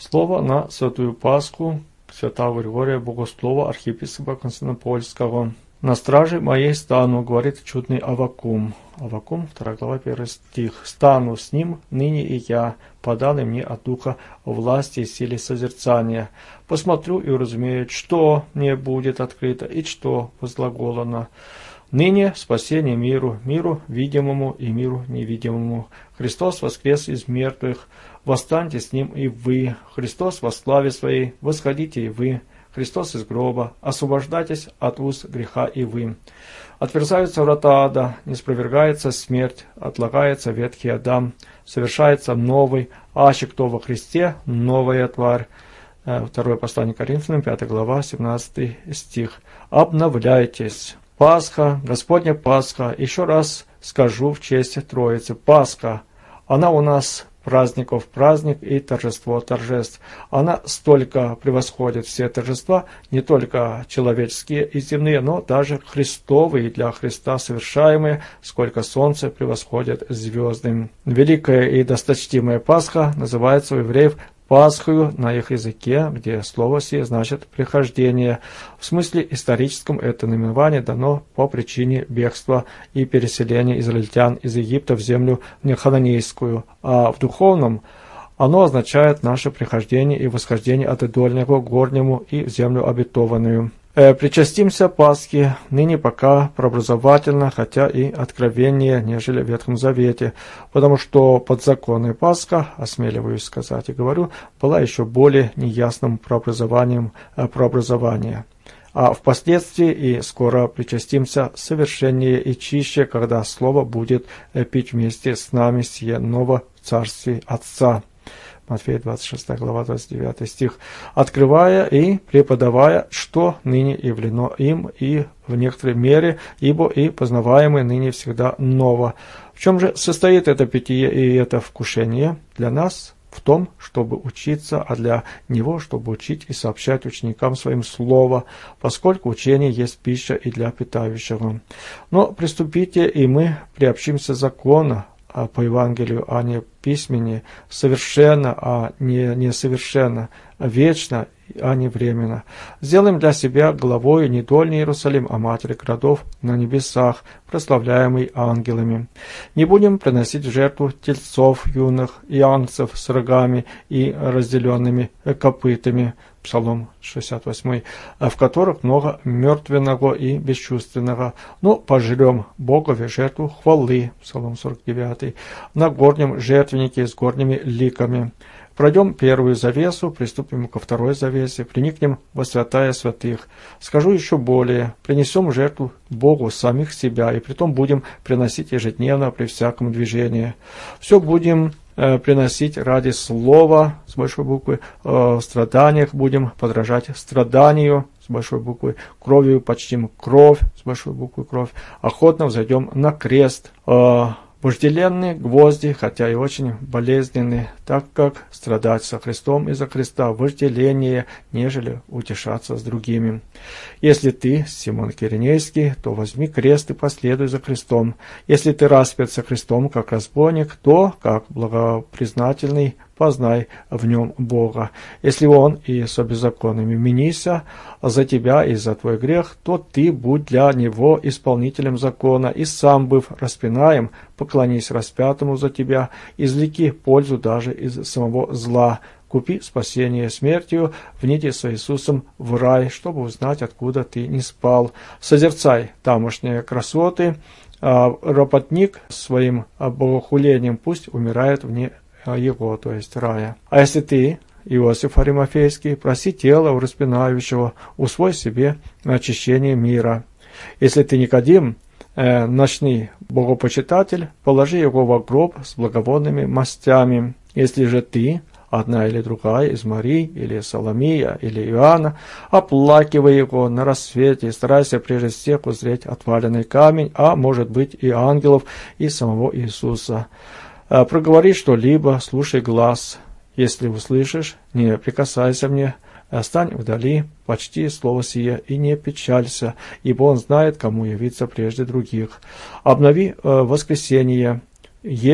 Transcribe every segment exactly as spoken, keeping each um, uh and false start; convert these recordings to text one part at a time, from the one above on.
Слово на Святую Пасху святого Григория Богослова, архиепископа Константинопольского. «На страже моей стану, говорит чудный Аввакум». Аввакум, вторая глава, первый стих. «Стану с ним ныне и я, поданный мне от Духа власти и силе созерцания. Посмотрю и уразумею, что мне будет открыто и что возглаголано. Ныне спасение миру, миру видимому и миру невидимому. Христос воскрес из мертвых, восстаньте с ним и вы. Христос во славе своей, восходите и вы. Христос из гроба, освобождайтесь от уз греха и вы. Отверзаются врата ада, не спровергается смерть, отлагается ветхий Адам, совершается новый, аще кто во Христе, новая тварь». Второе послание Коринфянам, пятая глава, семнадцатый стих. «Обновляйтесь». Пасха, Господня Пасха, еще раз скажу в честь Троицы. Пасха, она у нас праздников праздник и торжество торжеств. Она столько превосходит все торжества, не только человеческие и земные, но даже христовые, для Христа совершаемые, сколько солнце превосходит звезды. Великая и досточтимая Пасха называется у евреев Пасхою на их языке, где слово сие значит «прихождение». В смысле историческом это наименование дано по причине бегства и переселения израильтян из Египта в землю нехананейскую, а в духовном оно означает наше прихождение и восхождение от идольного к горнему и в землю обетованную. Э, причастимся Пасхи ныне пока прообразовательно, хотя и откровеннее, нежели в Ветхом Завете, потому что подзаконная Пасха, осмеливаюсь сказать и говорю, была еще более неясным прообразованием э, прообразования. А впоследствии и скоро причастимся совершеннее и чище, когда Слово будет э, пить вместе с нами сие ново в Царстве Отца. Матфея двадцать шестая глава, двадцать девятый стих. «Открывая и преподавая, что ныне явлено им, и в некоторой мере, ибо и познаваемое ныне всегда ново». В чем же состоит это питье и это вкушение для нас? В том, чтобы учиться, а для него, чтобы учить и сообщать ученикам своим слово, поскольку учение есть пища и для питающего. Но приступите, и мы приобщимся закона по Евангелию, а не письмени, совершенно, а не несовершенно, вечно, а не временно. Сделаем для себя главою не дольний Иерусалим, а матери городов на небесах, прославляемый ангелами. Не будем приносить в жертву тельцов юных и ангцев с рогами и разделенными копытами, Псалом шестьдесят восемь, в которых много мертвенного и бесчувственного, но пожрем Богове жертву хвалы, Псалом сорок девять, на горнем жертвеннике с горними ликами. Пройдем первую завесу, приступим ко второй завесе, приникнем во святая святых. Скажу еще более, принесем в жертву Богу самих себя, и притом будем приносить ежедневно при всяком движении. Все будем э, приносить ради слова, с большой буквы, э, в страданиях будем подражать страданию, с большой буквы, кровью почтим кровь, с большой буквы кровь, охотно взойдем на крест, э, вожделенные гвозди, хотя и очень болезненные, так как страдать со Христом и за Христа вожделение, нежели утешаться с другими. Если ты Симон Киринейский, то возьми крест и последуй за Христом. Если ты распят со Христом, как разбойник, то, как благопризнательный, познай в нем Бога. Если он и со беззаконными менися за тебя и за твой грех, то ты будь для него исполнителем закона, и сам, быв распинаем, поклонись распятому за тебя, извлеки пользу даже из самого зла, купи спасение смертью, вниди с Иисусом в рай, чтобы узнать, откуда ты не спал. Созерцай тамошние красоты, а работник своим богохулением пусть умирает вне его, то есть рая. А если ты, Иосиф Аримафейский, проси тело у распинающего, усвой себе очищение мира. Если ты Никодим, э, ночный богопочитатель, положи его во гроб с благовонными мастями. Если же ты, одна или другая из Марии, или Соломия, или Иоанна, оплакивай его на рассвете и старайся прежде всех узреть отваленный камень, а может быть и ангелов, и самого Иисуса. Проговори что-либо, слушай глаз. Если услышишь, не прикасайся мне, стань вдали, почти слово сие, и не печалься, ибо он знает, кому явиться прежде других. Обнови э, воскресение Еве,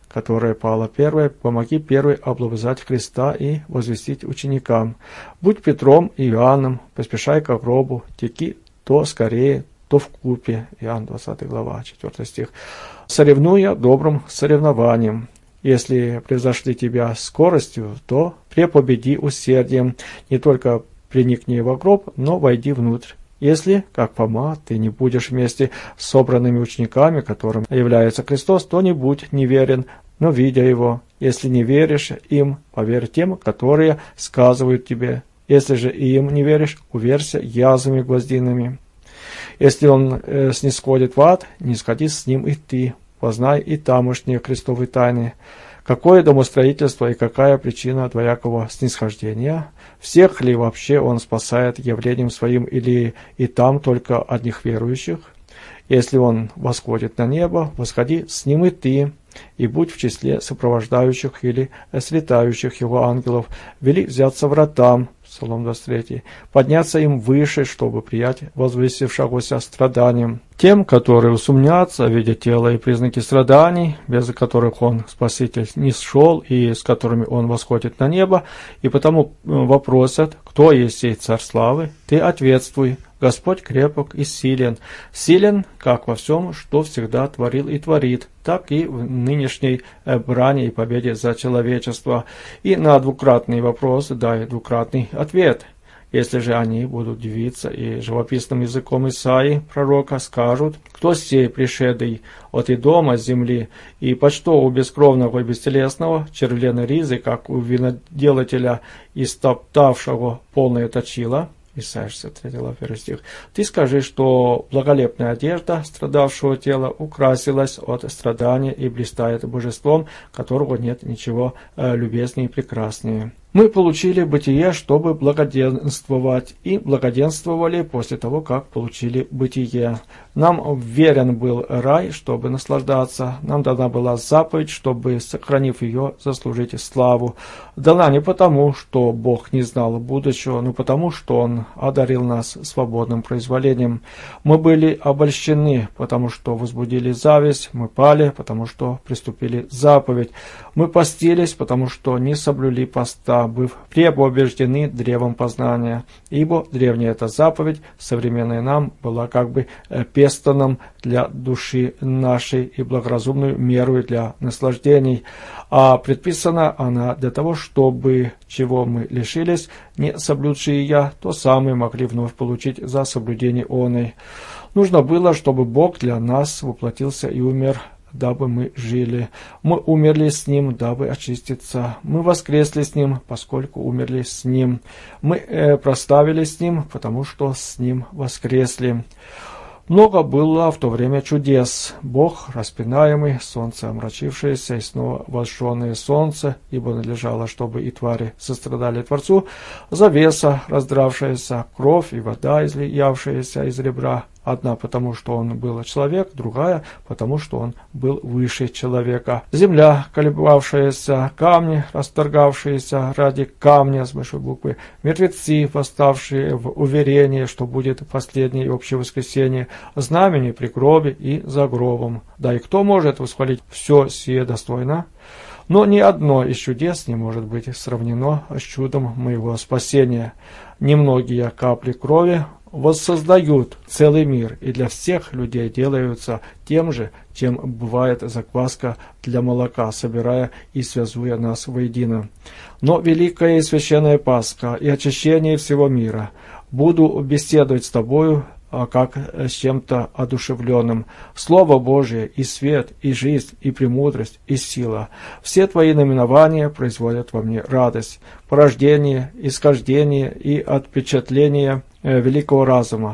которая пала первой, помоги первой облобызать Христа и возвестить ученикам. Будь Петром и Иоанном, поспешай к гробу, теки то скорее, то вкупе». Иоанн двадцатая глава, четвёртый стих. «Соревнуя добрым соревнованием. Если превзошли тебя скоростью, то препобеди усердием. Не только приникни во гроб, но войди внутрь. Если, как Фома, ты не будешь вместе с собранными учениками, которым является Христос, то не будь неверен, но видя Его. Если не веришь им, поверь тем, которые сказывают тебе. Если же и им не веришь, уверься язвами гвоздиными. Если он э, снисходит в ад, не сходи с ним и ты. Познай и тамошние Христовые тайны. Какое домостроительство и какая причина двоякого снисхождения? Всех ли вообще он спасает явлением своим или и там только одних верующих? Если он восходит на небо, восходи с ним и ты, и будь в числе сопровождающих или слетающих его ангелов, вели взяться вратам, Псалом двадцать три, подняться им выше, чтобы приять возвысившегося страданием. Тем, которые усомнятся, видя тело и признаки страданий, без которых он, Спаситель, не сшел, и с которыми он восходит на небо, и потому вопросят, кто есть сей Царь славы, ты ответствуй: Господь крепок и силен. Силен, как во всем, что всегда творил и творит, так и в нынешней брани и победе за человечество. И на двукратный вопрос дай двукратный ответ. Если же они будут дивиться и живописным языком Исаии, пророка, скажут: кто сей пришедший от Идома с земли, и почто у бескровного и бестелесного, червленой ризы, как у виноделателя, истоптавшего полное точило. Исайя шестьдесят три глава, первый стих. Ты скажи, что благолепная одежда страдавшего тела украсилась от страдания и блистает божеством, которого нет ничего любезнее и прекраснее. Мы получили бытие, чтобы благоденствовать, и благоденствовали после того, как получили бытие. Нам верен был рай, чтобы наслаждаться. Нам дана была заповедь, чтобы, сохранив ее, заслужить славу. Дана не потому, что Бог не знал будущего, но потому, что Он одарил нас свободным произволением. Мы были обольщены, потому что возбудили зависть. Мы пали, потому что приступили заповедь. Мы постились, потому что не соблюли поста, быв препобеждены древом познания. Ибо древняя эта заповедь, современная нам, была как бы пестоном для души нашей и благоразумную меру для наслаждений, а предписана она для того, чтобы, чего мы лишились, не соблюдшие ее, то самые могли вновь получить за соблюдение оной. Нужно было, чтобы Бог для нас воплотился и умер, дабы мы жили. Мы умерли с Ним, дабы очиститься. Мы воскресли с Ним, поскольку умерли с Ним. Мы э, прославились с Ним, потому что с Ним воскресли. Много было в то время чудес. Бог, распинаемый, солнце омрачившееся и снова возжженное солнце, ибо надлежало, чтобы и твари сострадали Творцу, завеса, раздравшаяся, кровь и вода, излиявшаяся из ребра, одна потому, что он был человек, другая потому, что он был выше человека. Земля, колебавшаяся, камни, расторгавшиеся ради камня с большой буквы, мертвецы, восставшие в уверении, что будет последнее и общее воскресенье, знамени при гробе и за гробом. Да и кто может восхвалить все сие достойно? Но ни одно из чудес не может быть сравнено с чудом моего спасения. Немногие капли крови воссоздают целый мир, и для всех людей делаются тем же, чем бывает закваска для молока, собирая и связуя нас воедино. Но великая и священная Пасха и очищение всего мира. Буду беседовать с тобою, как с чем-то одушевленным. Слово Божие и свет, и жизнь, и премудрость, и сила. Все твои наименования производят во мне радость, порождение, исхождение и отпечатление великого разума.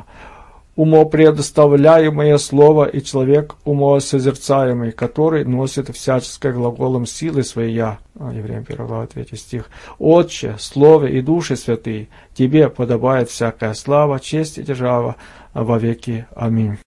Умопредставляемое слово и человек умосозерцаемый, который носит всяческой глаголом силы своя. Евреям первая глава, третий стих. Отче, Слове и Души Святый, Тебе подобает всякая слава, честь и держава во веки. Аминь.